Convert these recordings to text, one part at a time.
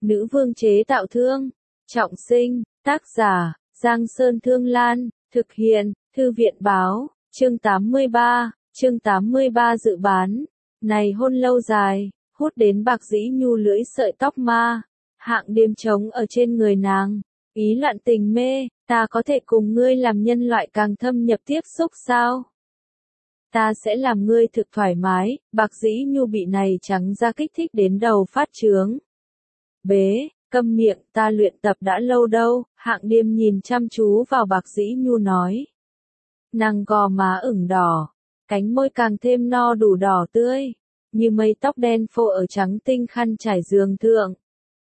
Nữ vương chế tạo thương. Trọng sinh, tác giả, Giang Sơn Thương Lan, thực hiện, Thư viện báo, chương 83 dự bán. Này hôn lâu dài, hút đến Bạc Dĩ Nhu lưỡi sợi tóc ma, Hạng Điềm trống ở trên người nàng, ý loạn tình mê, ta có thể cùng ngươi làm nhân loại càng thâm nhập tiếp xúc sao? Ta sẽ làm ngươi thực thoải mái, Bạc Dĩ Nhu bị này trắng da kích thích đến đầu phát trướng. Bế, câm miệng, ta luyện tập đã lâu đâu, Hạng Điềm nhìn chăm chú vào Bạc Dĩ Nhu nói. Nàng gò má ửng đỏ, cánh môi càng thêm no đủ đỏ tươi, như mây tóc đen phô ở trắng tinh khăn trải giường thượng.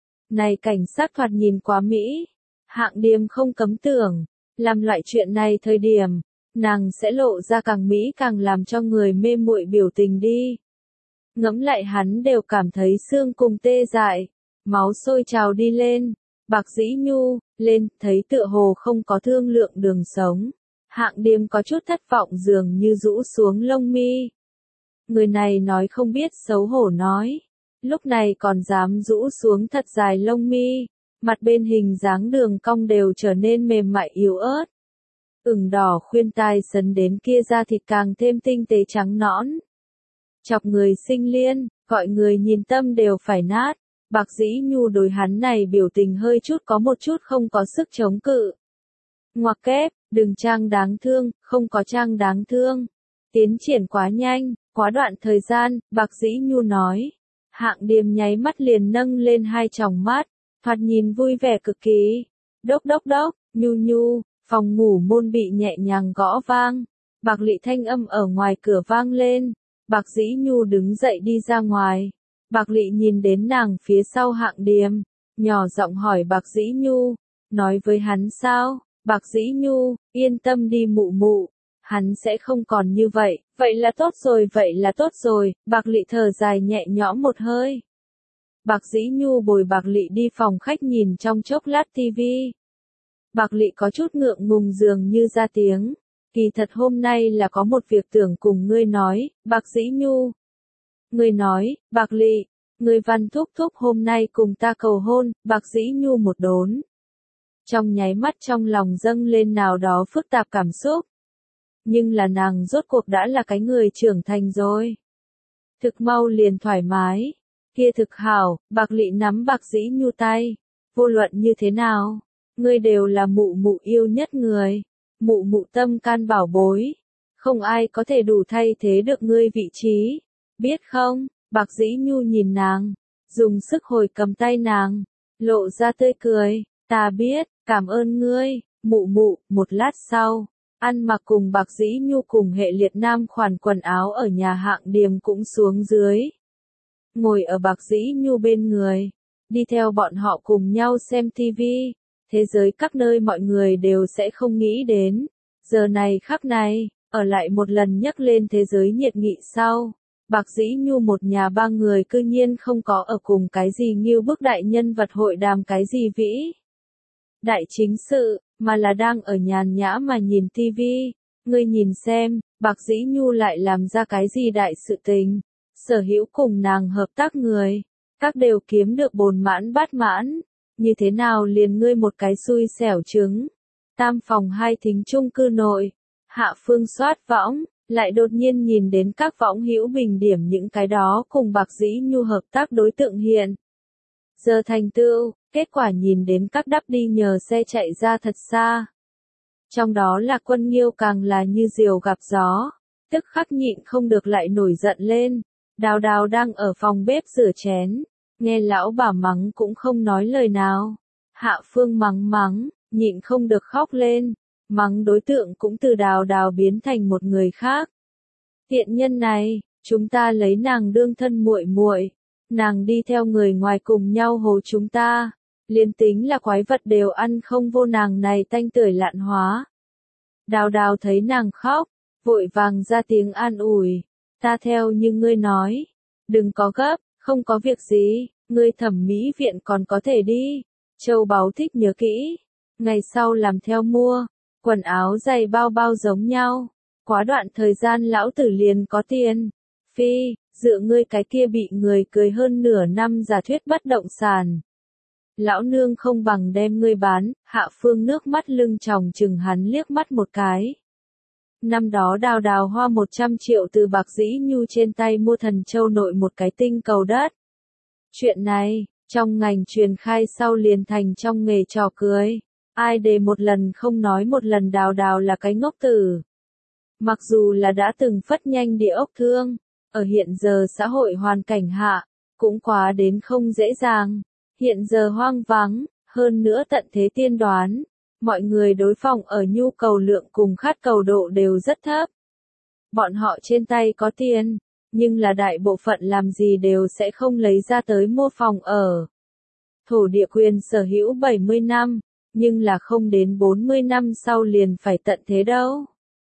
Này cảnh sát thoạt nhìn quá mỹ, Hạng Điềm không cấm tưởng, làm loại chuyện này thời điểm, nàng sẽ lộ ra càng mỹ càng làm cho người mê muội biểu tình đi. Ngẫm lại hắn đều cảm thấy xương cùng tê dại, máu sôi trào đi lên, Bạc Dĩ Nhu, lên, thấy tựa hồ không có thương lượng đường sống. Hạng Điềm có chút thất vọng dường như rũ xuống lông mi. Người này nói không biết xấu hổ nói. Lúc này còn dám rũ xuống thật dài lông mi. Mặt bên hình dáng đường cong đều trở nên mềm mại yếu ớt. Ửng đỏ khuyên tai sấn đến kia da thịt càng thêm tinh tế trắng nõn. Chọc người sinh liên, gọi người nhìn tâm đều phải nát. Bạc Dĩ Nhu đối hắn này biểu tình hơi chút có một chút không có sức chống cự. Ngoặc kép, đừng trang đáng thương, không có trang đáng thương. Tiến triển quá nhanh, quá đoạn thời gian, Bạc Dĩ Nhu nói. Hạng Điềm nháy mắt liền nâng lên hai tròng mắt, thoạt nhìn vui vẻ cực kỳ. Đốc đốc đốc, Nhu Nhu, phòng ngủ môn bị nhẹ nhàng gõ vang. Bạc Lị thanh âm ở ngoài cửa vang lên. Bạc Dĩ Nhu đứng dậy đi ra ngoài. Bạc Lị nhìn đến nàng phía sau Hạng Điềm, nhỏ giọng hỏi Bạc Dĩ Nhu, nói với hắn sao? Bạc Dĩ Nhu, yên tâm đi mụ mụ, hắn sẽ không còn như vậy, vậy là tốt rồi, Bạc Lị thở dài nhẹ nhõm một hơi. Bạc Dĩ Nhu bồi Bạc Lị đi phòng khách nhìn trong chốc lát tivi. Bạc Lị có chút ngượng ngùng dường như ra tiếng, kỳ thật hôm nay là có một việc tưởng cùng ngươi nói, Bạc Dĩ Nhu. Ngươi nói, Bạc Lị, ngươi Văn thúc thúc hôm nay cùng ta cầu hôn, Bạc Dĩ Nhu một đốn. Trong nháy mắt trong lòng dâng lên nào đó phức tạp cảm xúc. Nhưng là nàng rốt cuộc đã là cái người trưởng thành rồi. Thực mau liền thoải mái. Kia thực hảo, Bạc Lị nắm Bạc Dĩ Nhu tay. Vô luận như thế nào, ngươi đều là mụ mụ yêu nhất người. Mụ mụ tâm can bảo bối. Không ai có thể đủ thay thế được ngươi vị trí. Biết không, Bạc Dĩ Nhu nhìn nàng, dùng sức hồi cầm tay nàng, lộ ra tươi cười. Ta biết, cảm ơn ngươi, mụ mụ. Một lát sau, ăn mặc cùng Bạc Dĩ Nhu cùng hệ liệt nam khoản quần áo ở nhà Hạng Điềm cũng xuống dưới. Ngồi ở Bạc Dĩ Nhu bên người, đi theo bọn họ cùng nhau xem tivi. Thế giới các nơi mọi người đều sẽ không nghĩ đến. Giờ này khắc này, ở lại một lần nhắc lên thế giới nhiệt nghị sau. Bạc Dĩ Nhu một nhà ba người cư nhiên không có ở cùng cái gì nghiêu bức đại nhân vật hội đàm cái gì vĩ đại chính sự, mà là đang ở nhàn nhã mà nhìn tivi. Ngươi nhìn xem, Bạc Dĩ Nhu lại làm ra cái gì đại sự tình. Sở hữu cùng nàng hợp tác người, các đều kiếm được bồn mãn bát mãn. Như thế nào liền ngươi một cái xui xẻo trứng. Tam phòng hai thính chung cư nội, Hạ Phương soát võng, lại đột nhiên nhìn đến các võng hữu bình điểm những cái đó cùng Bạc Dĩ Nhu hợp tác đối tượng hiện. Giờ thành tựu, kết quả nhìn đến các đắp đi nhờ xe chạy ra thật xa. Trong đó là Quân Nghiêu càng là như diều gặp gió, tức khắc nhịn không được lại nổi giận lên. Đào Đào đang ở phòng bếp rửa chén, nghe lão bà mắng cũng không nói lời nào. Hạ Phương mắng, nhịn không được khóc lên, mắng đối tượng cũng từ Đào Đào biến thành một người khác. Tiện nhân này, chúng ta lấy nàng đương thân muội muội, nàng đi theo người ngoài cùng nhau hồ chúng ta, liên tính là quái vật đều ăn không vô nàng này tanh tưởi lạn hóa. Đào Đào thấy nàng khóc, vội vàng ra tiếng an ủi, ta theo như ngươi nói, đừng có gấp, không có việc gì, ngươi thẩm mỹ viện còn có thể đi, châu báu thích nhớ kỹ, ngày sau làm theo mua, quần áo giày bao bao giống nhau, quá đoạn thời gian lão tử liền có tiền. Phi, dựa ngươi cái kia bị người cười hơn nửa năm giả thuyết bất động sản. Lão nương không bằng đem ngươi bán, Hạ Phương nước mắt lưng tròng chừng hắn liếc mắt một cái. Năm đó Đào Đào hoa 100 triệu từ Bạc Dĩ Nhu trên tay mua Thần Châu nội một cái tinh cầu đất. Chuyện này, trong ngành truyền khai sau liền thành trong nghề trò cười. Ai đề một lần không nói một lần Đào Đào là cái ngốc tử. Mặc dù là đã từng phất nhanh địa ốc thương, ở hiện giờ xã hội hoàn cảnh hạ, cũng quá đến không dễ dàng. Hiện giờ hoang vắng, hơn nữa tận thế tiên đoán, mọi người đối phòng ở nhu cầu lượng cùng khát cầu độ đều rất thấp. Bọn họ trên tay có tiền, nhưng là đại bộ phận làm gì đều sẽ không lấy ra tới mua phòng ở. Thổ địa quyền sở hữu 70 năm, nhưng là không đến 40 năm sau liền phải tận thế đâu.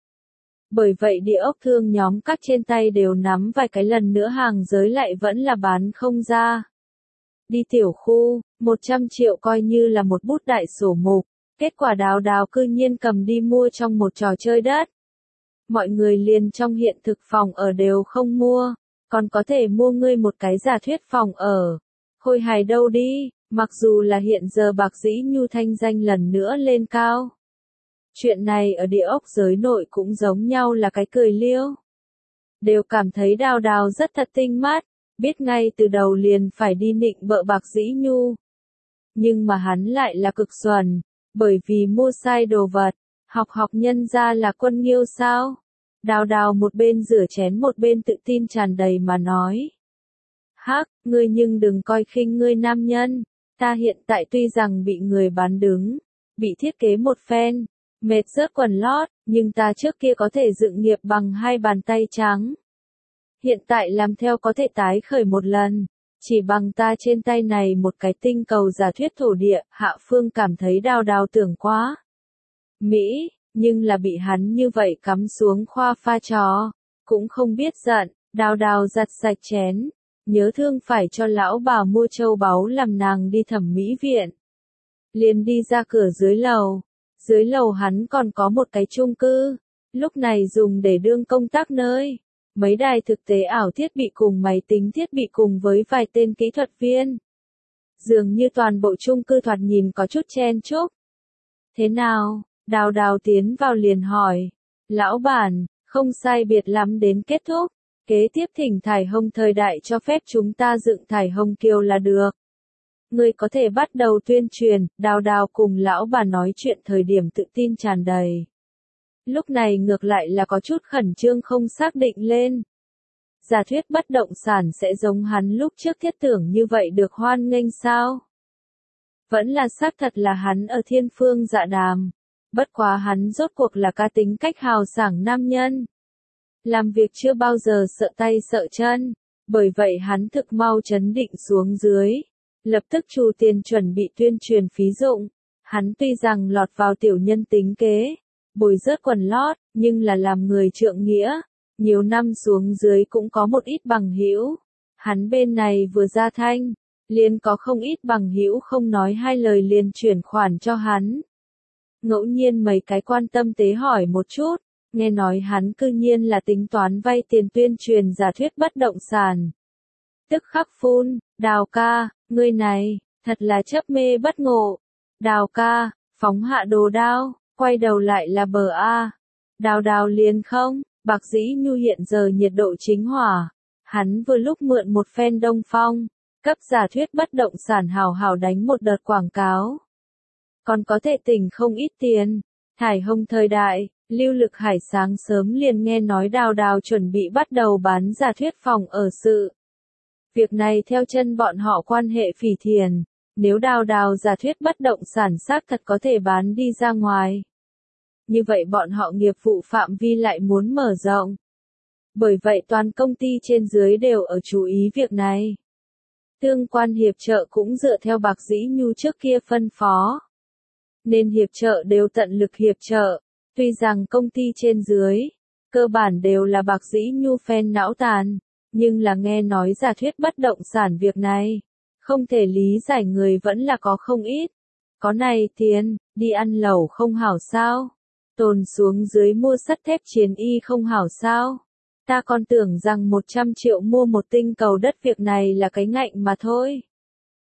Bởi vậy địa ốc thương nhóm các trên tay đều nắm vài cái lần nữa hàng giới lại vẫn là bán không ra. Đi tiểu khu, 100 triệu coi như là một bút đại sổ mục, kết quả Đào Đào cư nhiên cầm đi mua trong một trò chơi đất. Mọi người liền trong hiện thực phòng ở đều không mua, còn có thể mua ngươi một cái giả thuyết phòng ở. Khôi hài đâu đi, mặc dù là hiện giờ Bạc Dĩ Nhu thanh danh lần nữa lên cao. Chuyện này ở địa ốc giới nội cũng giống nhau là cái cười liêu. Đều cảm thấy Đào Đào rất thật tinh mắt, biết ngay từ đầu liền phải đi nịnh bợ Bạc Dĩ Nhu. Nhưng mà hắn lại là cực xuẩn, bởi vì mua sai đồ vật, học nhân ra là quân nghiêu sao. Đào Đào một bên rửa chén một bên tự tin tràn đầy mà nói. Hắc, ngươi nhưng đừng coi khinh ngươi nam nhân, ta hiện tại tuy rằng bị người bán đứng, bị thiết kế một phen, mệt rớt quần lót, nhưng ta trước kia có thể dựng nghiệp bằng hai bàn tay trắng. Hiện tại làm theo có thể tái khởi một lần, chỉ bằng ta trên tay này một cái tinh cầu giả thuyết thổ địa, Hạ Phương cảm thấy Đào Đào tưởng quá. Mỹ, nhưng là bị hắn như vậy cắm xuống khoa pha trò, cũng không biết giận, Đào Đào giặt sạch chén, nhớ thương phải cho lão bà mua châu báu làm nàng đi thẩm mỹ viện. Liền đi ra cửa dưới lầu hắn còn có một cái chung cư, lúc này dùng để đương công tác nơi. Mấy đài thực tế ảo thiết bị cùng máy tính thiết bị cùng với vài tên kỹ thuật viên. Dường như toàn bộ chung cư thoạt nhìn có chút chen chúc. Thế nào? Đào Đào tiến vào liền hỏi. Lão bản, không sai biệt lắm đến kết thúc. Kế tiếp thỉnh thải hồng thời đại cho phép chúng ta dựng thải hồng kiều là được. Ngươi có thể bắt đầu tuyên truyền. Đào Đào cùng lão bà nói chuyện thời điểm tự tin tràn đầy. Lúc này ngược lại là có chút khẩn trương không xác định lên. Giả thuyết bất động sản sẽ giống hắn lúc trước thiết tưởng như vậy được hoan nghênh sao? Vẫn là xác thật là hắn ở thiên phương dạ đàm. Bất quá hắn rốt cuộc là cá tính cách hào sảng nam nhân. Làm việc chưa bao giờ sợ tay sợ chân. Bởi vậy hắn thực mau chấn định xuống dưới. Lập tức trù tiền chuẩn bị tuyên truyền phí dụng. Hắn tuy rằng lọt vào tiểu nhân tính kế. Bồi rớt quần lót, nhưng là làm người trượng nghĩa. Nhiều năm xuống dưới cũng có một ít bằng hữu. Hắn bên này vừa ra thanh, liền có không ít bằng hữu không nói hai lời liền chuyển khoản cho hắn. Ngẫu nhiên mấy cái quan tâm tế hỏi một chút, nghe nói hắn cư nhiên là tính toán vay tiền tuyên truyền giả thuyết bất động sản. Tức khắc phun, Đào ca, ngươi này, thật là chấp mê bất ngộ. Đào ca, phóng hạ đồ đao, quay đầu lại là bờ A. Đào Đào liền không. Bạc Dĩ Nhu hiện giờ nhiệt độ chính hỏa, hắn vừa lúc mượn một phen đông phong, cấp giả thuyết bất động sản hào hào đánh một đợt quảng cáo. Còn có thể tỉnh không ít tiền, thải hồng thời đại, Lưu Lực Hải sáng sớm liền nghe nói Đào Đào chuẩn bị bắt đầu bán giả thuyết phòng ở sự. Việc này theo chân bọn họ quan hệ phỉ thiền, nếu Đào Đào giả thuyết bất động sản xác thật có thể bán đi ra ngoài. Như vậy bọn họ nghiệp vụ phạm vi lại muốn mở rộng. Bởi vậy toàn công ty trên dưới đều ở chú ý việc này. Tương quan hiệp trợ cũng dựa theo Bạc Dĩ Nhu trước kia phân phó. Nên hiệp trợ đều tận lực hiệp trợ. Tuy rằng công ty trên dưới, cơ bản đều là Bạc Dĩ Nhu phen não tàn, nhưng là nghe nói giả thuyết bất động sản việc này. Không thể lý giải người vẫn là có không ít. Có này tiền, đi ăn lẩu không hảo sao? Tồn xuống dưới mua sắt thép chiến y không hảo sao? Ta còn tưởng rằng 100 triệu mua một tinh cầu đất việc này là cái ngạnh mà thôi.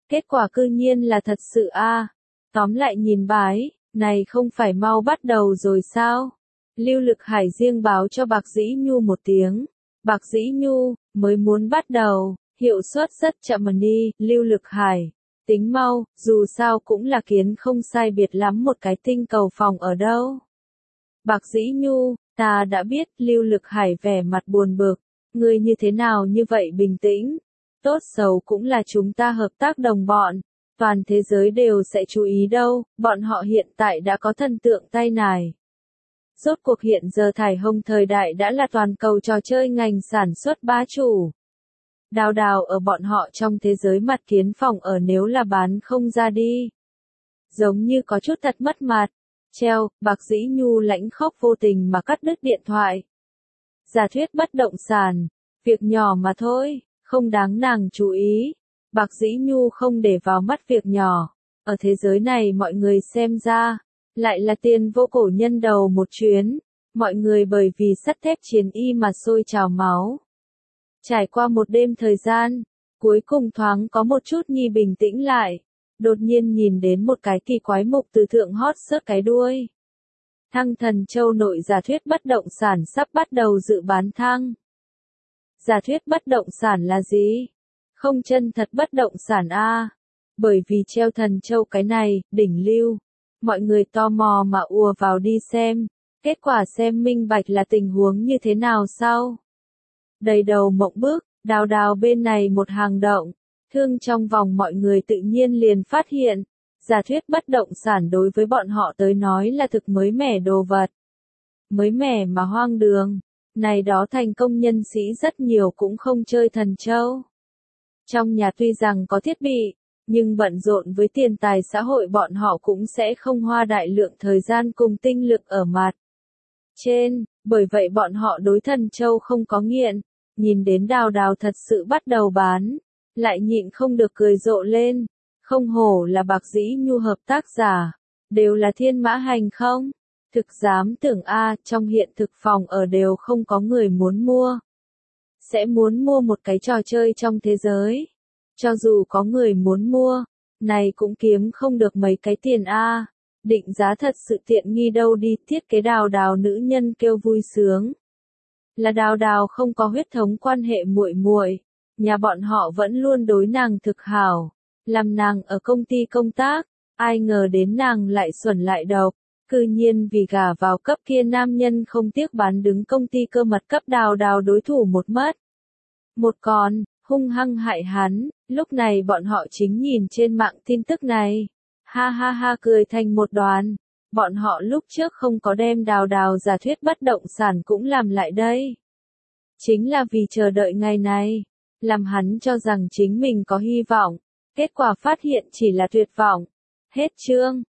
Kết quả cư nhiên là thật sự a. Tóm lại nhìn bái, này không phải mau bắt đầu rồi sao? Lưu Lực Hải riêng báo cho Bạc Dĩ Nhu một tiếng. Bạc Dĩ Nhu, mới muốn bắt đầu, hiệu suất rất chậm mà đi, Lưu Lực Hải. Tính mau, dù sao cũng là kiến không sai biệt lắm một cái tinh cầu phòng ở đâu. Bạc Dĩ Nhu, ta đã biết, Lưu Lực Hải vẻ mặt buồn bực, ngươi như thế nào như vậy bình tĩnh, tốt xấu cũng là chúng ta hợp tác đồng bọn, toàn thế giới đều sẽ chú ý đâu, bọn họ hiện tại đã có thần tượng tay nải. Rốt cuộc hiện giờ thải hồng thời đại đã là toàn cầu trò chơi ngành sản xuất bá chủ. Đào đào ở bọn họ trong thế giới mặt kiến phòng ở nếu là bán không ra đi. Giống như có chút thật mất mặt. Treo, Bạc Dĩ Nhu lãnh khóc vô tình mà cắt đứt điện thoại. Giả thuyết bất động sản, việc nhỏ mà thôi, không đáng nàng chú ý. Bạc Dĩ Nhu không để vào mắt việc nhỏ. Ở thế giới này mọi người xem ra, lại là tiền vô cổ nhân đầu một chuyến. Mọi người bởi vì sắt thép chiến y mà sôi trào máu. Trải qua một đêm thời gian, cuối cùng thoáng có một chút nhi bình tĩnh lại. Đột nhiên nhìn đến một cái kỳ quái mục từ thượng hót sớt cái đuôi. Thăng Thần Châu nội giả thuyết bất động sản sắp bắt đầu dự bán thăng. Giả thuyết bất động sản là gì? Không chân thật bất động sản a. Bởi vì treo Thần Châu cái này, đỉnh lưu. Mọi người tò mò mà ùa vào đi xem. Kết quả xem minh bạch là tình huống như thế nào sau. Đầy đầu mộng bức, đào đào bên này một hàng động. Thương trong vòng mọi người tự nhiên liền phát hiện, giả thuyết bất động sản đối với bọn họ tới nói là thực mới mẻ đồ vật. Mới mẻ mà hoang đường, này đó thành công nhân sĩ rất nhiều cũng không chơi Thần Châu. Trong nhà tuy rằng có thiết bị, nhưng bận rộn với tiền tài xã hội bọn họ cũng sẽ không hoa đại lượng thời gian cùng tinh lực ở mặt trên, bởi vậy bọn họ đối Thần Châu không có nghiện, nhìn đến đào đào thật sự bắt đầu bán. Lại nhịn không được cười rộ lên, không hổ là Bạc Dĩ Nhu hợp tác giả, đều là thiên mã hành không? Thực dám tưởng trong hiện thực phòng ở đều không có người muốn mua. Sẽ muốn mua một cái trò chơi trong thế giới. Cho dù có người muốn mua, này cũng kiếm không được mấy cái tiền định giá thật sự tiện nghi đâu đi, thiết kế đào đào nữ nhân kêu vui sướng. Là đào đào không có huyết thống quan hệ muội muội. Nhà bọn họ vẫn luôn đối nàng thực hảo, làm nàng ở công ty công tác, ai ngờ đến nàng lại xuẩn lại độc, cư nhiên vì gả vào cấp kia nam nhân không tiếc bán đứng công ty cơ mật cấp đào đào đối thủ một mất. Một còn, hung hăng hại hắn, lúc này bọn họ chính nhìn trên mạng tin tức này, ha ha ha cười thành một đoàn, bọn họ lúc trước không có đem đào đào giả thuyết bất động sản cũng làm lại đây. Chính là vì chờ đợi ngày này. Làm hắn cho rằng chính mình có hy vọng, kết quả phát hiện chỉ là tuyệt vọng. Hết chương.